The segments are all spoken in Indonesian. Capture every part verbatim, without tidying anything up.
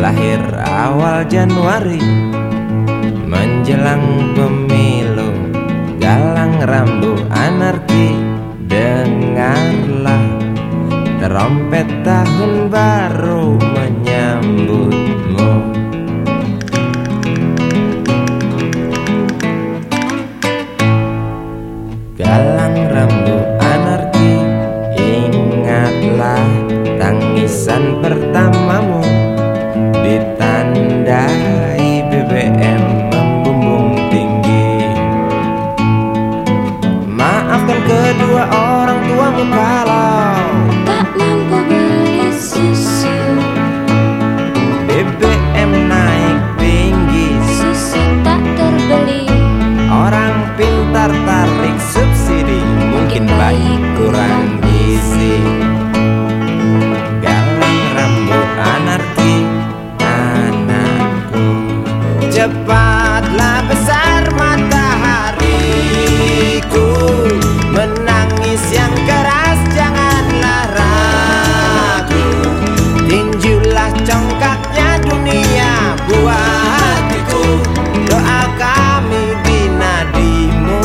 lahir awal Januari menjelang pemilu. Galang rambu anarki, dengarlah trompet tahun baru menyambutmu. Galang rambu anarki, ingatlah tangisan pertamamu, ditandai B B M membumbung tinggi. Maafkan kedua orang tuamu kalau tak mampu beli susu. B B M naik tinggi, Susu tak terbeli. orang pintar tarik subsidi, mungkin baik kurang gizi. Galang rambu anarki, anakku, cepatlah besar matahariku, menangis yang keras janganlah ragu, tinjulah congkaknya dunia buah hatiku, doa kami di nadimu.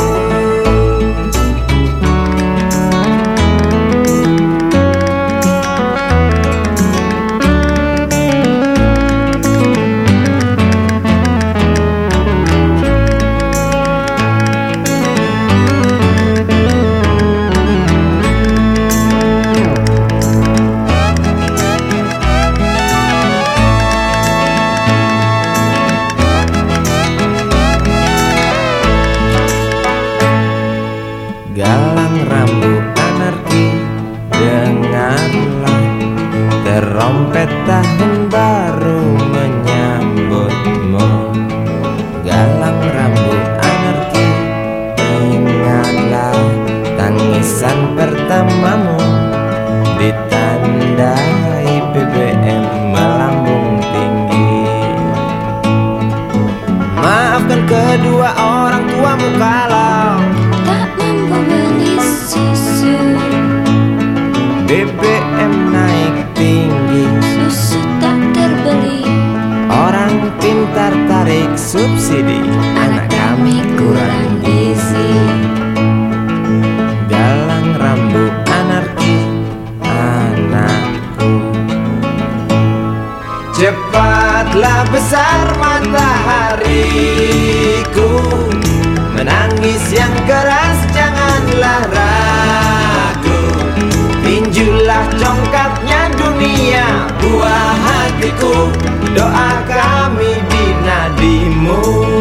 Galang rambu anarki, dengarlah trompet tahun baru menyambutmu. Galang rambu anarki, ingatlah tangisan pertamamu, ditandai B B M melambung tinggi. Maafkan kedua orang tuamu kalau Tak mampu beli susu. B B M naik tinggi, Susu tak terbeli. orang pintar tarik subsidi, anak kami kurang gizi. Galang rambu anarki, anakku, cepatlah besar matahariku, menangis yang keras janganlah ragu, tinjulah congkaknya dunia buah hatiku, doa kami di nadimu.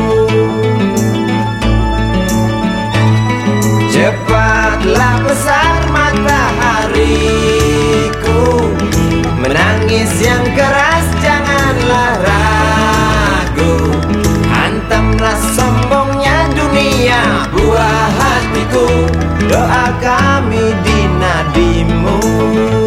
Cepatlah besar matahariku, menangis yang keras janganlah ragu, hantamlah sombongnya dunia buah hatiku, doa kami di nadimu.